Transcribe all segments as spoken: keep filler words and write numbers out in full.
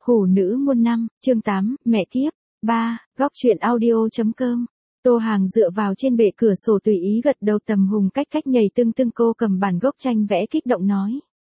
Hủ nữ muôn năm, chương tám, mẹ kiếp. ba. Góc truyện audio.com. Tô Hàng dựa vào trên bệ cửa sổ tùy ý gật đầu. Tầm Hùng cách cách nhảy tưng tưng, cô cầm bản gốc tranh vẽ kích động nói.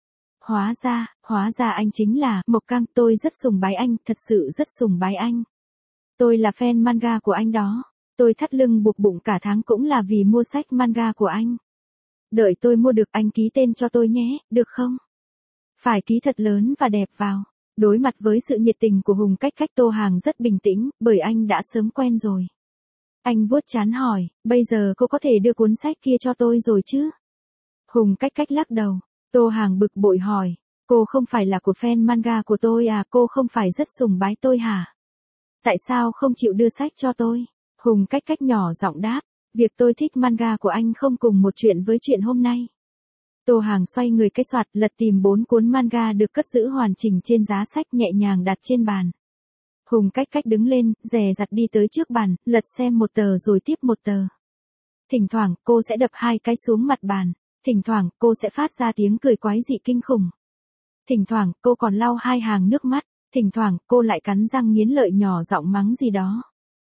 Hóa ra, hóa ra anh chính là Mộc Cang, tôi rất sùng bái anh, thật sự rất sùng bái anh. Tôi là fan manga của anh đó. Tôi thắt lưng buộc bụng cả tháng cũng là vì mua sách manga của anh. Đợi tôi mua được anh ký tên cho tôi nhé, được không? Phải ký thật lớn và đẹp vào. Đối mặt với sự nhiệt tình của Hùng cách cách, Tô Hàng rất bình tĩnh, bởi anh đã sớm quen rồi. Anh vuốt trán hỏi, bây giờ cô có thể đưa cuốn sách kia cho tôi rồi chứ? Hùng cách cách lắc đầu. Tô Hàng bực bội hỏi, cô không phải là của fan manga của tôi à, cô không phải rất sùng bái tôi hả? Tại sao không chịu đưa sách cho tôi? Hùng cách cách nhỏ giọng đáp, việc tôi thích manga của anh không cùng một chuyện với chuyện hôm nay. Tô Hàng xoay người cái soạt, lật tìm bốn cuốn manga được cất giữ hoàn chỉnh trên giá sách, nhẹ nhàng đặt trên bàn. Hùng cách cách đứng lên, dè dặt đi tới trước bàn, lật xem một tờ rồi tiếp một tờ. Thỉnh thoảng, cô sẽ đập hai cái xuống mặt bàn. Thỉnh thoảng, cô sẽ phát ra tiếng cười quái dị kinh khủng. Thỉnh thoảng, cô còn lau hai hàng nước mắt. Thỉnh thoảng, cô lại cắn răng nghiến lợi nhỏ giọng mắng gì đó.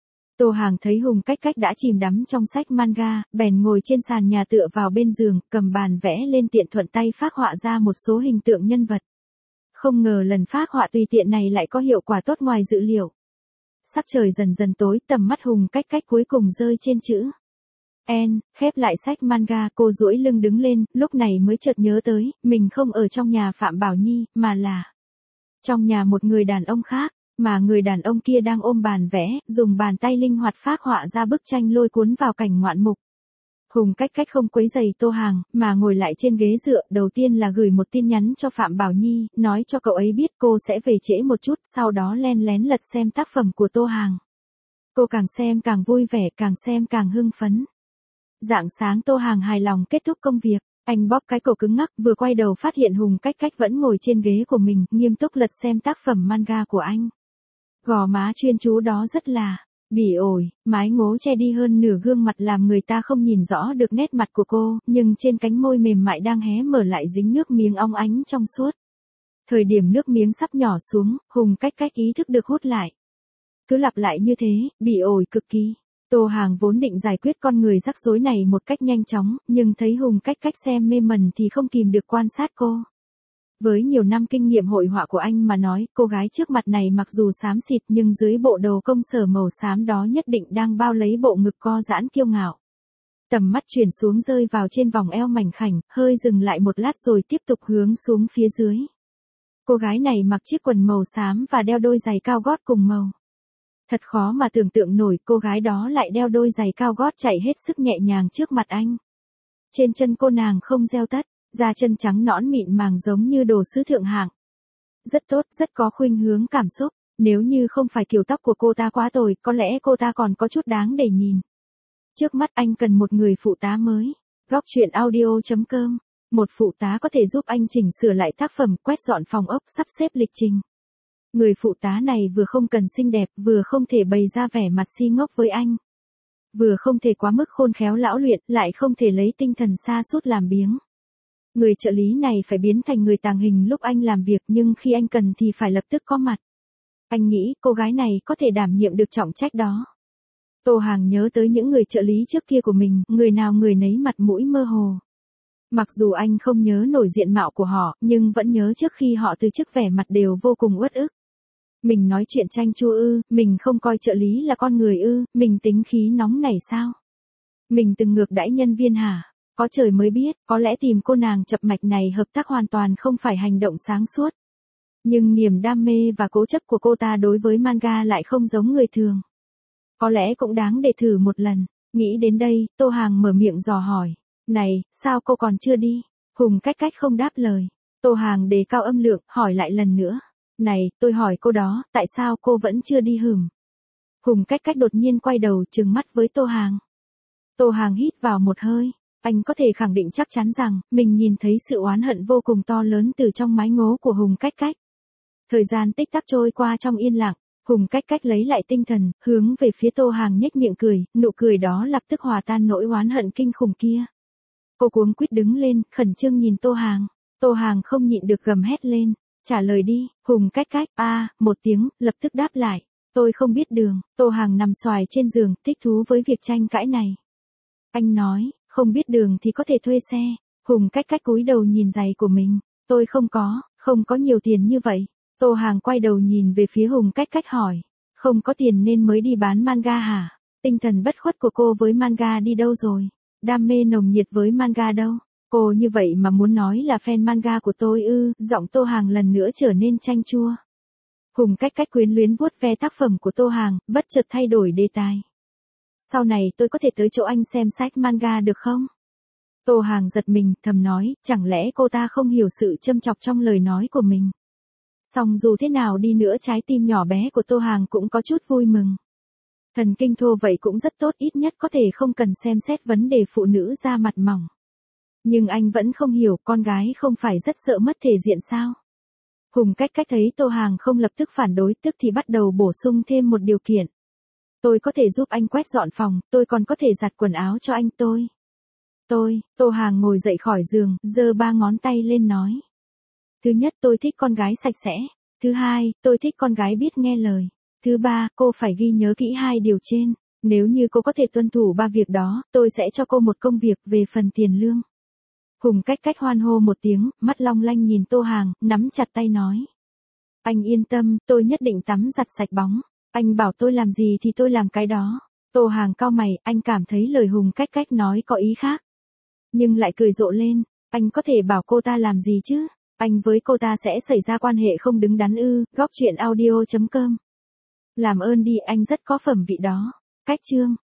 Tô Hàng thấy Hùng cách cách đã chìm đắm trong sách manga, bèn ngồi trên sàn nhà tựa vào bên giường, cầm bàn vẽ lên, tiện thuận tay phác họa ra một số hình tượng nhân vật. Không ngờ lần phác họa tùy tiện này lại có hiệu quả tốt ngoài dự liệu. Sắc trời dần dần tối, tầm mắt Hùng cách cách cuối cùng rơi trên chữ N, khép lại sách manga, cô duỗi lưng đứng lên, lúc này mới chợt nhớ tới, mình không ở trong nhà Phạm Bảo Nhi, mà là trong nhà một người đàn ông khác, mà người đàn ông kia đang ôm bàn vẽ, dùng bàn tay linh hoạt phác họa ra bức tranh lôi cuốn vào cảnh ngoạn mục. Hùng cách cách không quấy rầy Tô Hàng, mà ngồi lại trên ghế dựa, đầu tiên là gửi một tin nhắn cho Phạm Bảo Nhi, nói cho cậu ấy biết cô sẽ về trễ một chút, sau đó len lén lật xem tác phẩm của Tô Hàng. Cô càng xem càng vui vẻ, càng xem càng hưng phấn. Rạng sáng Tô Hàng hài lòng kết thúc công việc, anh bóp cái cổ cứng ngắc, vừa quay đầu phát hiện Hùng cách cách vẫn ngồi trên ghế của mình, nghiêm túc lật xem tác phẩm manga của anh. Gò má chuyên chú đó rất là bỉ ổi, mái ngố che đi hơn nửa gương mặt làm người ta không nhìn rõ được nét mặt của cô, nhưng trên cánh môi mềm mại đang hé mở lại dính nước miếng óng ánh trong suốt. Thời điểm nước miếng sắp nhỏ xuống, Hùng cách cách ý thức được hút lại. Cứ lặp lại như thế, bỉ ổi cực kỳ. Tô Hàng vốn định giải quyết con người rắc rối này một cách nhanh chóng, nhưng thấy Hùng cách cách xem mê mẩn thì không kìm được quan sát cô. Với nhiều năm kinh nghiệm hội họa của anh mà nói, cô gái trước mặt này mặc dù xám xịt nhưng dưới bộ đồ công sở màu xám đó nhất định đang bao lấy bộ ngực co giãn kiêu ngạo. Tầm mắt chuyển xuống rơi vào trên vòng eo mảnh khảnh, hơi dừng lại một lát rồi tiếp tục hướng xuống phía dưới. Cô gái này mặc chiếc quần màu xám và đeo đôi giày cao gót cùng màu. Thật khó mà tưởng tượng nổi cô gái đó lại đeo đôi giày cao gót chạy hết sức nhẹ nhàng trước mặt anh. Trên chân cô nàng không gieo tất, da chân trắng nõn mịn màng giống như đồ sứ thượng hạng. Rất tốt, rất có khuynh hướng cảm xúc, nếu như không phải kiểu tóc của cô ta quá tồi, có lẽ cô ta còn có chút đáng để nhìn. Trước mắt anh cần một người phụ tá mới. Góc truyện audio.com. Một phụ tá có thể giúp anh chỉnh sửa lại tác phẩm, quét dọn phòng ốc, sắp xếp lịch trình. Người phụ tá này vừa không cần xinh đẹp, vừa không thể bày ra vẻ mặt si ngốc với anh. Vừa không thể quá mức khôn khéo lão luyện, lại không thể lấy tinh thần sa sút làm biếng. Người trợ lý này phải biến thành người tàng hình lúc anh làm việc, nhưng khi anh cần thì phải lập tức có mặt. Anh nghĩ cô gái này có thể đảm nhiệm được trọng trách đó. Tô Hàng nhớ tới những người trợ lý trước kia của mình, người nào người nấy mặt mũi mơ hồ. Mặc dù anh không nhớ nổi diện mạo của họ, nhưng vẫn nhớ trước khi họ từ chức vẻ mặt đều vô cùng uất ức. Mình nói chuyện chanh chua ư, mình không coi trợ lý là con người ư, mình tính khí nóng nảy sao? Mình từng ngược đãi nhân viên hả? Có trời mới biết, có lẽ tìm cô nàng chập mạch này hợp tác hoàn toàn không phải hành động sáng suốt. Nhưng niềm đam mê và cố chấp của cô ta đối với manga lại không giống người thường. Có lẽ cũng đáng để thử một lần. Nghĩ đến đây, Tô Hàng mở miệng dò hỏi. Này, sao cô còn chưa đi? Hùng cách cách không đáp lời. Tô Hàng đề cao âm lượng, hỏi lại lần nữa. Này, tôi hỏi cô đó, tại sao cô vẫn chưa đi hửm? Hùng cách cách đột nhiên quay đầu trừng mắt với Tô Hàng. Tô Hàng hít vào một hơi. Anh có thể khẳng định chắc chắn rằng, mình nhìn thấy sự oán hận vô cùng to lớn từ trong mái ngố của Hùng cách cách. Thời gian tích tắc trôi qua trong yên lặng, Hùng cách cách lấy lại tinh thần, hướng về phía Tô Hàng nhếch miệng cười, nụ cười đó lập tức hòa tan nỗi oán hận kinh khủng kia. Cô cuống quýt đứng lên, khẩn trương nhìn Tô Hàng. Tô Hàng không nhịn được gầm hét lên. trả lời đi, Hùng cách cách, a à, một tiếng, lập tức đáp lại. Tôi không biết đường, Tô Hàng nằm xoài trên giường, thích thú với việc tranh cãi này. Anh nói, không biết đường thì có thể thuê xe. Hùng cách cách cúi đầu nhìn giày của mình. Tôi không có, không có nhiều tiền như vậy. Tô Hàng quay đầu nhìn về phía Hùng cách cách hỏi. Không có tiền nên mới đi bán manga hả? Tinh thần bất khuất của cô với manga đi đâu rồi? Đam mê nồng nhiệt với manga đâu? Cô như vậy mà muốn nói là fan manga của tôi ư? Giọng Tô Hàng lần nữa trở nên chanh chua. Hùng cách cách quyến luyến vuốt ve tác phẩm của Tô Hàng, bất chợt thay đổi đề tài. Sau này tôi có thể tới chỗ anh xem sách manga được không? Tô Hàng giật mình, thầm nói, chẳng lẽ cô ta không hiểu sự châm chọc trong lời nói của mình. Song dù thế nào đi nữa trái tim nhỏ bé của Tô Hàng cũng có chút vui mừng. Thần kinh thô vậy cũng rất tốt, ít nhất có thể không cần xem xét vấn đề phụ nữ da mặt mỏng. Nhưng anh vẫn không hiểu, con gái không phải rất sợ mất thể diện sao? Hùng cách cách thấy Tô Hàng không lập tức phản đối, tức thì bắt đầu bổ sung thêm một điều kiện. Tôi có thể giúp anh quét dọn phòng, tôi còn có thể giặt quần áo cho anh tôi. Tôi, Tô Hàng ngồi dậy khỏi giường, giơ ba ngón tay lên nói. Thứ nhất, tôi thích con gái sạch sẽ. Thứ hai, tôi thích con gái biết nghe lời. Thứ ba, cô phải ghi nhớ kỹ hai điều trên. Nếu như cô có thể tuân thủ ba việc đó, tôi sẽ cho cô một công việc về phần tiền lương. Hùng cách cách hoan hô một tiếng, mắt long lanh nhìn Tô Hàng, nắm chặt tay nói. Anh yên tâm, tôi nhất định tắm giặt sạch bóng. Anh bảo tôi làm gì thì tôi làm cái đó. Tô Hàng cau mày, anh cảm thấy lời Hùng cách cách nói có ý khác. Nhưng lại cười rộ lên, anh có thể bảo cô ta làm gì chứ? Anh với cô ta sẽ xảy ra quan hệ không đứng đắn ư? Góc truyện audio chấm com. Làm ơn đi, anh rất có phẩm vị đó. Cách chương.